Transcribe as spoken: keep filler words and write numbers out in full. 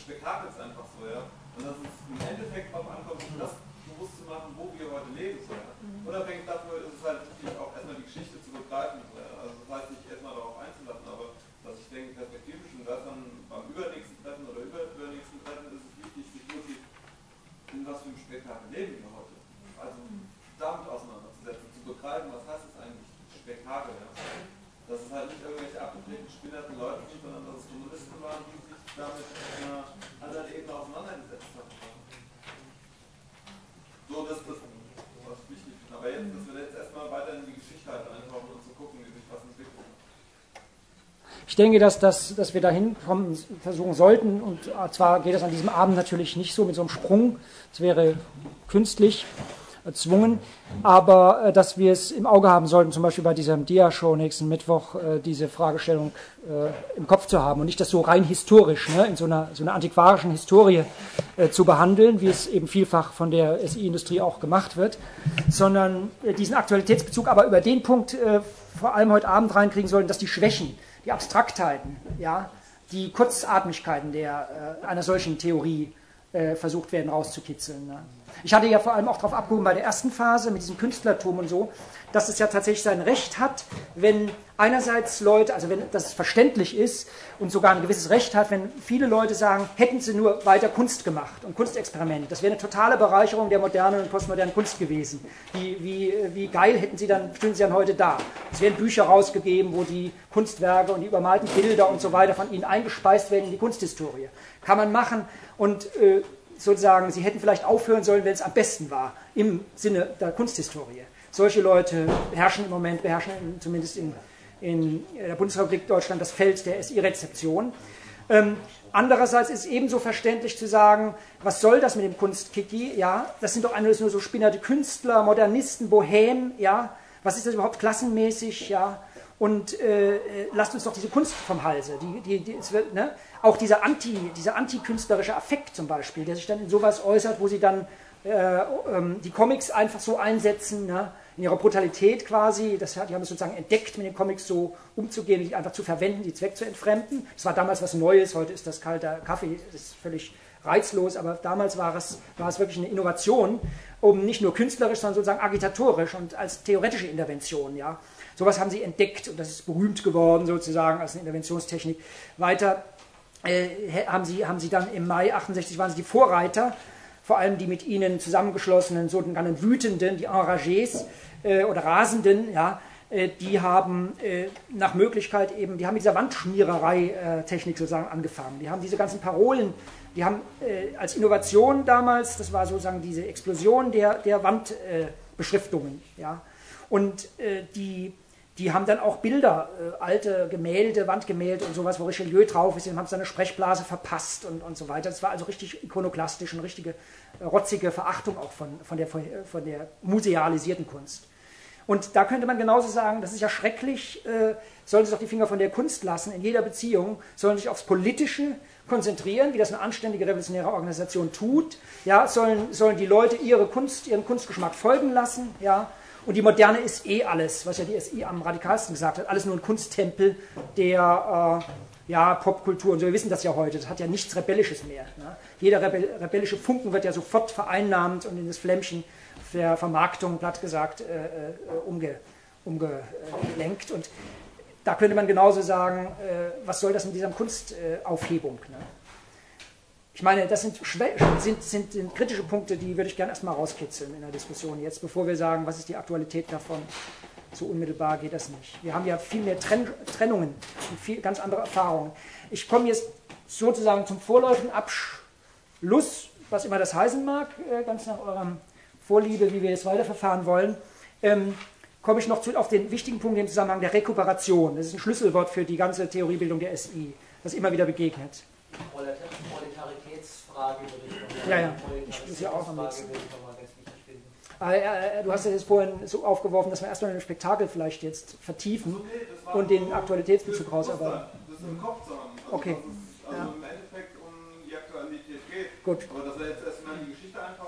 Spektakels einfach so, ja. Und dass es im Endeffekt darauf ankommt, das bewusst zu machen, wo wir heute leben, so, ja. Unabhängig davon ist es halt wichtig, auch erstmal die Geschichte zu begreifen, so, ja. Also das heißt nicht erstmal darauf einzulassen, aber dass ich denke, perspektivisch und das dann beim übernächsten Treffen oder übernächsten Treffen ist es wichtig, sich wirklich in was für einem Spektakel leben wir heute. Also damit auseinanderzusetzen, zu begreifen, was heißt es eigentlich, Spektakel, ja. Dass es halt nicht irgendwelche abgedrehten, spinnerten Leute sind, sondern dass es Journalisten waren, die sich damit auf einer anderen Ebene auseinandergesetzt haben. So, das ist das, was wichtig ist. Aber jetzt, dass wir jetzt erstmal weiter in die Geschichte halt eintauchen und zu gucken, wie sich was entwickelt. Ich denke, dass, dass, dass wir dahin kommen, versuchen sollten, und zwar geht das an diesem Abend natürlich nicht so mit so einem Sprung, das wäre künstlich erzwungen, aber äh, dass wir es im Auge haben sollten, zum Beispiel bei dieser Dia-Show nächsten Mittwoch, äh, diese Fragestellung äh, im Kopf zu haben und nicht das so rein historisch, ne, in so einer, so einer antiquarischen Historie äh, zu behandeln, wie es eben vielfach von der S I-Industrie auch gemacht wird, sondern äh, diesen Aktualitätsbezug aber über den Punkt äh, vor allem heute Abend reinkriegen sollten, dass die Schwächen, die Abstraktheiten, ja, die Kurzatmigkeiten der, äh, einer solchen Theorie äh, versucht werden rauszukitzeln. Ne? Ich hatte ja vor allem auch darauf abgehoben bei der ersten Phase mit diesem Künstlertum und so, dass es ja tatsächlich sein Recht hat, wenn einerseits Leute, also wenn das verständlich ist und sogar ein gewisses Recht hat, wenn viele Leute sagen, hätten sie nur weiter Kunst gemacht und Kunstexperiment, das wäre eine totale Bereicherung der modernen und postmodernen Kunst gewesen. Wie, wie, wie geil hätten sie dann, stünden sie dann heute da. Es werden Bücher rausgegeben, wo die Kunstwerke und die übermalten Bilder und so weiter von ihnen eingespeist werden in die Kunsthistorie. Kann man machen und äh, sozusagen, sie hätten vielleicht aufhören sollen, wenn es am besten war, im Sinne der Kunsthistorie. Solche Leute herrschen im Moment, beherrschen zumindest in, in der Bundesrepublik Deutschland das Feld der S I-Rezeption. Ähm, andererseits ist es ebenso verständlich zu sagen, was soll das mit dem Kunstkiki? Ja, das sind doch alles nur so spinnerte Künstler, Modernisten, Bohème, ja, was ist das überhaupt klassenmäßig, ja, und äh, lasst uns doch diese Kunst vom Halse, die, die, die, es wird, ne? Auch dieser Anti, dieser antikünstlerische Affekt zum Beispiel, der sich dann in sowas äußert, wo sie dann äh, ähm, die Comics einfach so einsetzen, ne? In ihrer Brutalität quasi, das, die haben es sozusagen entdeckt, mit den Comics so umzugehen, die einfach zu verwenden, die Zweck zu entfremden. Das war damals was Neues, heute ist das kalter Kaffee, das ist völlig reizlos, aber damals war es, war es wirklich eine Innovation, um nicht nur künstlerisch, sondern sozusagen agitatorisch und als theoretische Intervention, ja. Sowas haben sie entdeckt und das ist berühmt geworden sozusagen als eine Interventionstechnik. Weiter äh, haben, sie, haben sie dann im Mai achtundsechzig waren sie die Vorreiter, vor allem die mit ihnen zusammengeschlossenen sogenannten Wütenden, die Enragés äh, oder Rasenden, ja, äh, die haben äh, nach Möglichkeit eben, die haben mit dieser Wandschmiererei-Technik sozusagen angefangen. Die haben diese ganzen Parolen, die haben äh, als Innovation damals, das war sozusagen diese Explosion der, der Wandbeschriftungen, äh, ja, und äh, die Die haben dann auch Bilder, äh, alte Gemälde, Wandgemälde und sowas, wo Richelieu drauf ist, die haben seine Sprechblase verpasst und, und so weiter. Das war also richtig ikonoklastisch und richtige äh, rotzige Verachtung auch von, von, der, von der musealisierten Kunst. Und da könnte man genauso sagen, das ist ja schrecklich, äh, sollen sich doch die Finger von der Kunst lassen, in jeder Beziehung, sollen sich aufs Politische konzentrieren, wie das eine anständige revolutionäre Organisation tut, ja, sollen, sollen die Leute ihre Kunst, ihren Kunstgeschmack folgen lassen, ja. Und die Moderne ist eh alles, was ja die S I am radikalsten gesagt hat, alles nur ein Kunsttempel der äh, ja, Popkultur und so. Wir wissen das ja heute, das hat ja nichts Rebellisches mehr. Ne? Jeder Rebell, rebellische Funken wird ja sofort vereinnahmt und in das Flämmchen der Vermarktung, platt gesagt, äh, äh, umge, umgelenkt. Und da könnte man genauso sagen, äh, was soll das mit dieser Kunstaufhebung? Ne? Ich meine, das sind, sind, sind, sind kritische Punkte, die würde ich gerne erstmal rauskitzeln in der Diskussion jetzt, bevor wir sagen, was ist die Aktualität davon. So unmittelbar geht das nicht. Wir haben ja viel mehr Trenn Trennungen und viel, ganz andere Erfahrungen. Ich komme jetzt sozusagen zum vorläufigen Abschluss, was immer das heißen mag, ganz nach eurem Vorliebe, wie wir jetzt weiterverfahren wollen, ähm, komme ich noch zu, auf den wichtigen Punkt im Zusammenhang der Rekuperation. Das ist ein Schlüsselwort für die ganze Theoriebildung der S I, das immer wieder begegnet. Proletaritätsfrage würde ich ja, ja, ich muss ja auch am nächsten. Du hast ja jetzt vorhin so aufgeworfen, dass wir erstmal in dem Spektakel vielleicht jetzt vertiefen so, nee, und den Aktualitätsbezug rausarbeiten. Das ist im Kopf zu haben. Also, okay. Dass es also ja. im Endeffekt um die Aktualität geht. Gut. Aber dass wir jetzt erstmal in die Geschichte einfach